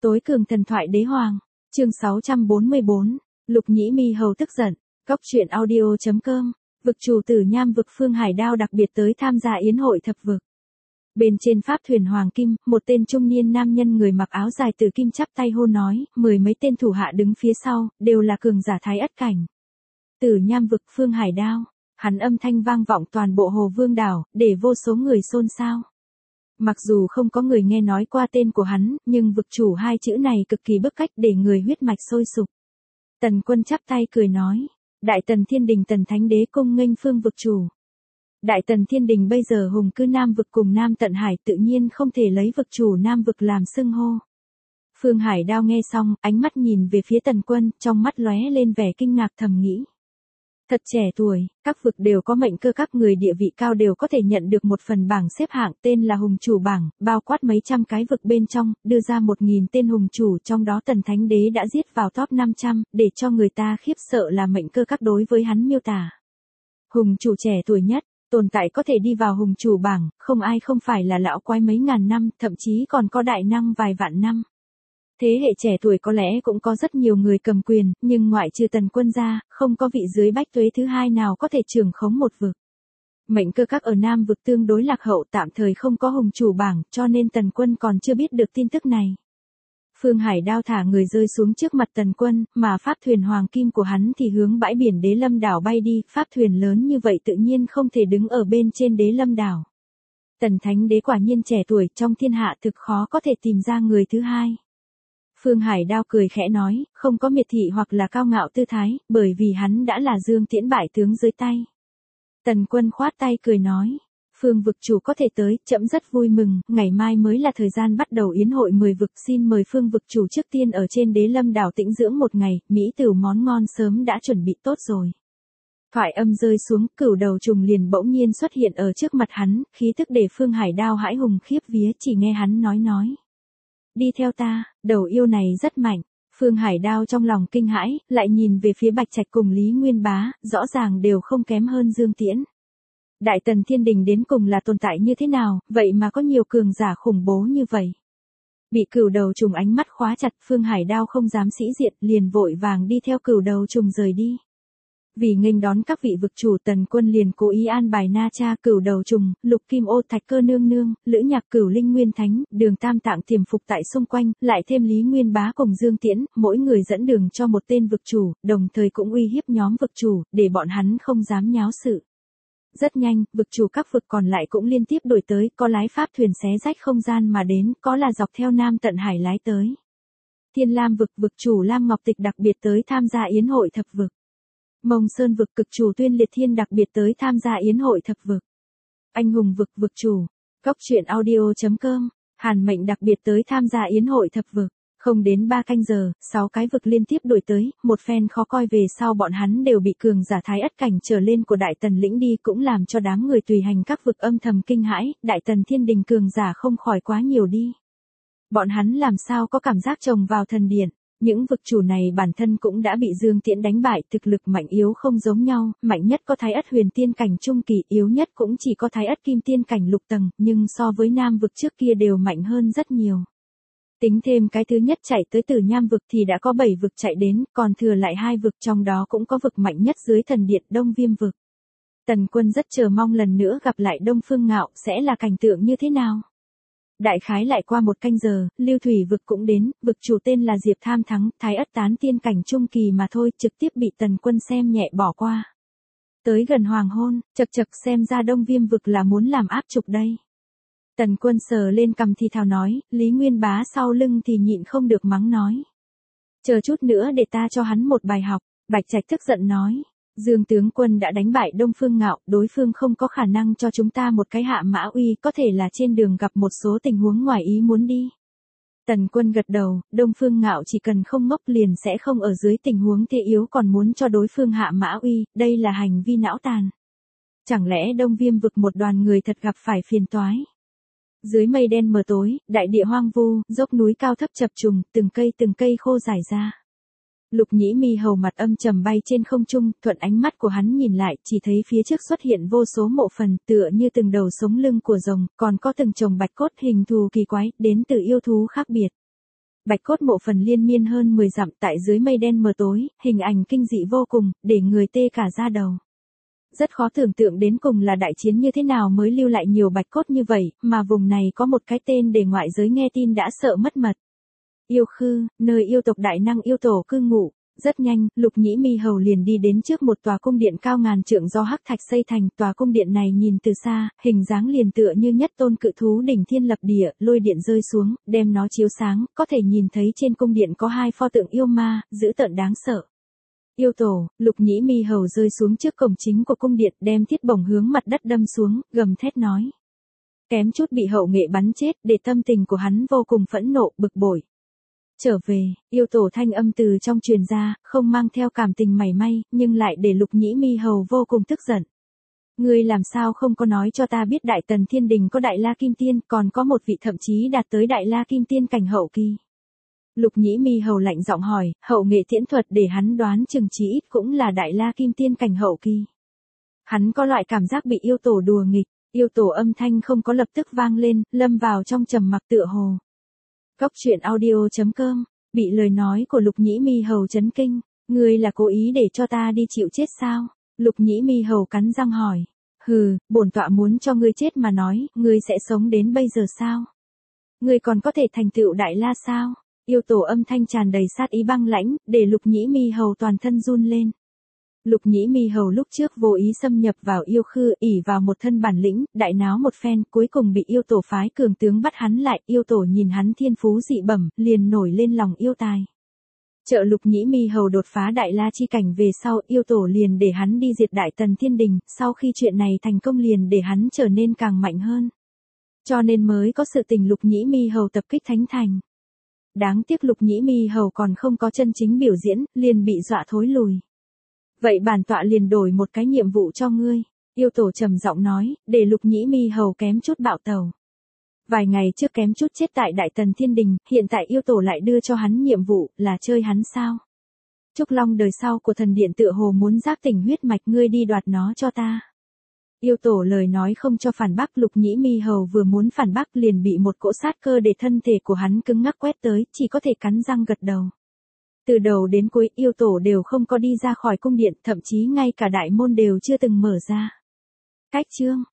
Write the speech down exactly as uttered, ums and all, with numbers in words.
Tối cường thần thoại đế hoàng, chương sáu trăm bốn mươi bốn, Lục Nhĩ Mi Hầu tức giận, Cóc truyện audio.com, vực chủ tử nham vực Phương Hải Đao đặc biệt tới tham gia yến hội thập vực. Bên trên pháp thuyền Hoàng Kim, một tên trung niên nam nhân người mặc áo dài tử kim chắp tay hô nói, mười mấy tên thủ hạ đứng phía sau, đều là cường giả thái ất cảnh. Tử nham vực Phương Hải Đao, hắn âm thanh vang vọng toàn bộ Hồ Vương đảo, để vô số người xôn xao. Mặc dù không có người nghe nói qua tên của hắn, nhưng vực chủ hai chữ này cực kỳ bức cách để người huyết mạch sôi sục. Tần Quân chắp tay cười nói, Đại Tần Thiên Đình Tần Thánh Đế cung nghênh Phương vực chủ. Đại Tần Thiên Đình bây giờ hùng cư Nam vực cùng Nam Tận Hải, tự nhiên không thể lấy vực chủ Nam vực làm xưng hô. Phương Hải Đao nghe xong, ánh mắt nhìn về phía Tần Quân, trong mắt lóe lên vẻ kinh ngạc thầm nghĩ. Thật trẻ tuổi, các vực đều có mệnh cơ, các người địa vị cao đều có thể nhận được một phần bảng xếp hạng tên là hùng chủ bảng, bao quát mấy trăm cái vực bên trong, đưa ra một nghìn tên hùng chủ, trong đó Tần Thánh Đế đã giết vào top năm trăm, để cho người ta khiếp sợ là mệnh cơ các đối với hắn miêu tả. Hùng chủ trẻ tuổi nhất, tồn tại có thể đi vào hùng chủ bảng, không ai không phải là lão quái mấy ngàn năm, thậm chí còn có đại năng vài vạn năm. Thế hệ trẻ tuổi có lẽ cũng có rất nhiều người cầm quyền, nhưng ngoại trừ Tần Quân ra, không có vị dưới bách tuế thứ hai nào có thể trưởng khống một vực. Mệnh cơ các ở Nam vực tương đối lạc hậu, tạm thời không có hùng chủ bảng, cho nên Tần Quân còn chưa biết được tin tức này. Phương Hải Đao thả người rơi xuống trước mặt Tần Quân, mà pháp thuyền Hoàng Kim của hắn thì hướng bãi biển Đế Lâm đảo bay đi, pháp thuyền lớn như vậy tự nhiên không thể đứng ở bên trên Đế Lâm đảo. Tần Thánh Đế quả nhiên trẻ tuổi, trong thiên hạ thực khó có thể tìm ra người thứ hai. Phương Hải Đao cười khẽ nói, không có miệt thị hoặc là cao ngạo tư thái, bởi vì hắn đã là Dương Tiễn bại tướng dưới tay. Tần Quân khoát tay cười nói, Phương vực chủ có thể tới, trẫm rất vui mừng, ngày mai mới là thời gian bắt đầu yến hội mười vực, xin mời Phương vực chủ trước tiên ở trên Đế Lâm đảo tĩnh dưỡng một ngày, mỹ tửu món ngon sớm đã chuẩn bị tốt rồi. Thoại âm rơi xuống, cửu đầu trùng liền bỗng nhiên xuất hiện ở trước mặt hắn, khí tức để Phương Hải Đao hãi hùng khiếp vía, chỉ nghe hắn nói nói. Đi theo ta, đầu yêu này rất mạnh. Phương Hải Đao trong lòng kinh hãi, lại nhìn về phía Bạch Trạch cùng Lý Nguyên Bá, rõ ràng đều không kém hơn Dương Tiễn. Đại Tần Thiên Đình đến cùng là tồn tại như thế nào, vậy mà có nhiều cường giả khủng bố như vậy. Bị cửu đầu trùng ánh mắt khóa chặt, Phương Hải Đao không dám sĩ diện, liền vội vàng đi theo cửu đầu trùng rời đi. Vì nghênh đón các vị vực chủ, Tần Quân liền cố ý an bài Na Cha, cửu đầu trùng, Lục Kim Ô, Thạch Cơ nương nương, Lữ Nhạc, Cửu Linh Nguyên Thánh, Đường Tam Tạng tiềm phục tại xung quanh, lại thêm Lý Nguyên Bá cùng Dương Tiễn, mỗi người dẫn đường cho một tên vực chủ, đồng thời cũng uy hiếp nhóm vực chủ, để bọn hắn không dám nháo sự. Rất nhanh, vực chủ các vực còn lại cũng liên tiếp đuổi tới, có lái pháp thuyền xé rách không gian mà đến, có là dọc theo Nam Tận Hải lái tới. Thiên Lam vực, vực chủ Lam Ngọc Tịch đặc biệt tới tham gia yến hội thập vực. Mông Sơn vực, cực chủ Tuyên Liệt Thiên đặc biệt tới tham gia yến hội thập vực. Anh hùng vực, vực chủ, Cóc truyện audio.com, Hàn Mệnh đặc biệt tới tham gia yến hội thập vực. Không đến ba canh giờ, sáu cái vực liên tiếp đuổi tới, một phen khó coi về sau bọn hắn đều bị cường giả thái ất cảnh trở lên của Đại Tần lĩnh đi, cũng làm cho đám người tùy hành các vực âm thầm kinh hãi, Đại Tần Thiên Đình cường giả không khỏi quá nhiều đi. Bọn hắn làm sao có cảm giác trồng vào thần điện. Những vực chủ này bản thân cũng đã bị Dương Tiễn đánh bại, thực lực mạnh yếu không giống nhau, mạnh nhất có thái ất huyền tiên cảnh trung kỳ, yếu nhất cũng chỉ có thái ất kim tiên cảnh lục tầng, nhưng so với Nam vực trước kia đều mạnh hơn rất nhiều. Tính thêm cái thứ nhất chạy tới Tử Nham vực thì đã có bảy vực chạy đến, còn thừa lại hai vực, trong đó cũng có vực mạnh nhất dưới thần điện, Đông Viêm vực. Tần Quân rất chờ mong lần nữa gặp lại Đông Phương Ngạo, sẽ là cảnh tượng như thế nào. Đại khái lại qua một canh giờ, Lưu Thủy vực cũng đến, vực chủ tên là Diệp Tham Thắng, thái ất tán tiên cảnh trung kỳ mà thôi, trực tiếp bị Tần Quân xem nhẹ bỏ qua. Tới gần hoàng hôn, chật chật xem ra Đông Viêm vực là muốn làm áp trục đây. Tần Quân sờ lên cằm thì thào nói, Lý Nguyên Bá sau lưng thì nhịn không được mắng nói. Chờ chút nữa để ta cho hắn một bài học. Bạch Trạch tức giận nói. Dương tướng quân đã đánh bại Đông Phương Ngạo, đối phương không có khả năng cho chúng ta một cái hạ mã uy, có thể là trên đường gặp một số tình huống ngoài ý muốn đi. Tần Quân gật đầu, Đông Phương Ngạo chỉ cần không ngốc liền sẽ không ở dưới tình huống thế yếu còn muốn cho đối phương hạ mã uy, đây là hành vi não tàn. Chẳng lẽ Đông Viêm vực một đoàn người thật gặp phải phiền toái. Dưới mây đen mờ tối, đại địa hoang vu, dốc núi cao thấp chập trùng, từng cây từng cây khô rải ra. Lục Nhĩ Mi Hầu mặt âm trầm bay trên không trung, thuận ánh mắt của hắn nhìn lại, chỉ thấy phía trước xuất hiện vô số mộ phần, tựa như từng đầu sống lưng của rồng, còn có từng chồng bạch cốt hình thù kỳ quái, đến từ yêu thú khác biệt. Bạch cốt mộ phần liên miên hơn mười dặm tại dưới mây đen mờ tối, hình ảnh kinh dị vô cùng, để người tê cả da đầu. Rất khó tưởng tượng đến cùng là đại chiến như thế nào mới lưu lại nhiều bạch cốt như vậy, mà vùng này có một cái tên để ngoại giới nghe tin đã sợ mất mật. Yêu Khư, nơi yêu tộc đại năng yêu tổ cư ngụ. Rất nhanh, Lục Nhĩ Mi Hầu liền đi đến trước một tòa cung điện cao ngàn trượng do hắc thạch xây thành. Tòa cung điện này nhìn từ xa, hình dáng liền tựa như nhất tôn cự thú đỉnh thiên lập địa, lôi điện rơi xuống, đem nó chiếu sáng, có thể nhìn thấy trên cung điện có hai pho tượng yêu ma, dữ tợn đáng sợ. Yêu tổ, Lục Nhĩ Mi Hầu rơi xuống trước cổng chính của cung điện, đem thiết bổng hướng mặt đất đâm xuống, gầm thét nói. Kém chút bị hậu nghệ bắn chết, để tâm tình của hắn vô cùng phẫn nộ, bực bội. Trở về, yêu tổ thanh âm từ trong truyền ra, không mang theo cảm tình mảy may, nhưng lại để Lục Nhĩ Mi Hầu vô cùng tức giận. Ngươi làm sao không có nói cho ta biết Đại Tần Thiên Đình có Đại La Kim Tiên, còn có một vị thậm chí đạt tới Đại La Kim Tiên cảnh hậu kỳ. Lục Nhĩ Mi Hầu lạnh giọng hỏi, hậu nghệ tiễn thuật để hắn đoán chừng chí ít cũng là Đại La Kim Tiên cảnh hậu kỳ. Hắn có loại cảm giác bị yêu tổ đùa nghịch, yêu tổ âm thanh không có lập tức vang lên, lâm vào trong trầm mặc tựa hồ. Cốc truyện audio chấm com, bị lời nói của Lục Nhĩ Mi Hầu chấn kinh, ngươi là cố ý để cho ta đi chịu chết sao? Lục Nhĩ Mi Hầu cắn răng hỏi, hừ, bổn tọa muốn cho ngươi chết mà nói, ngươi sẽ sống đến bây giờ sao? Ngươi còn có thể thành tựu Đại La sao? Yêu tổ âm thanh tràn đầy sát ý băng lãnh, để Lục Nhĩ Mi Hầu toàn thân run lên. Lục Nhĩ Mi Hầu lúc trước vô ý xâm nhập vào yêu khư, ỷ vào một thân bản lĩnh, đại náo một phen, cuối cùng bị yêu tổ phái cường tướng bắt hắn lại, yêu tổ nhìn hắn thiên phú dị bẩm, liền nổi lên lòng yêu tài. Trợ Lục Nhĩ Mi Hầu đột phá Đại La chi cảnh về sau, yêu tổ liền để hắn đi diệt Đại Tần Thiên Đình, sau khi chuyện này thành công liền để hắn trở nên càng mạnh hơn. Cho nên mới có sự tình Lục Nhĩ Mi Hầu tập kích Thánh Thành. Đáng tiếc Lục Nhĩ Mi Hầu còn không có chân chính biểu diễn, liền bị dọa thối lùi. Vậy bản tọa liền đổi một cái nhiệm vụ cho ngươi, yêu tổ trầm giọng nói, để Lục Nhĩ Mi Hầu kém chút bạo tẩu. Vài ngày trước kém chút chết tại Đại Tần Thiên Đình, hiện tại yêu tổ lại đưa cho hắn nhiệm vụ, là chơi hắn sao? Trúc Long đời sau của thần điện tựa hồ muốn giác tỉnh huyết mạch, ngươi đi đoạt nó cho ta. Yêu tổ lời nói không cho phản bác, Lục Nhĩ Mi Hầu vừa muốn phản bác liền bị một cỗ sát cơ để thân thể của hắn cứng ngắc quét tới, chỉ có thể cắn răng gật đầu. Từ đầu đến cuối yêu tổ đều không có đi ra khỏi cung điện, thậm chí ngay cả đại môn đều chưa từng mở ra. Cách chương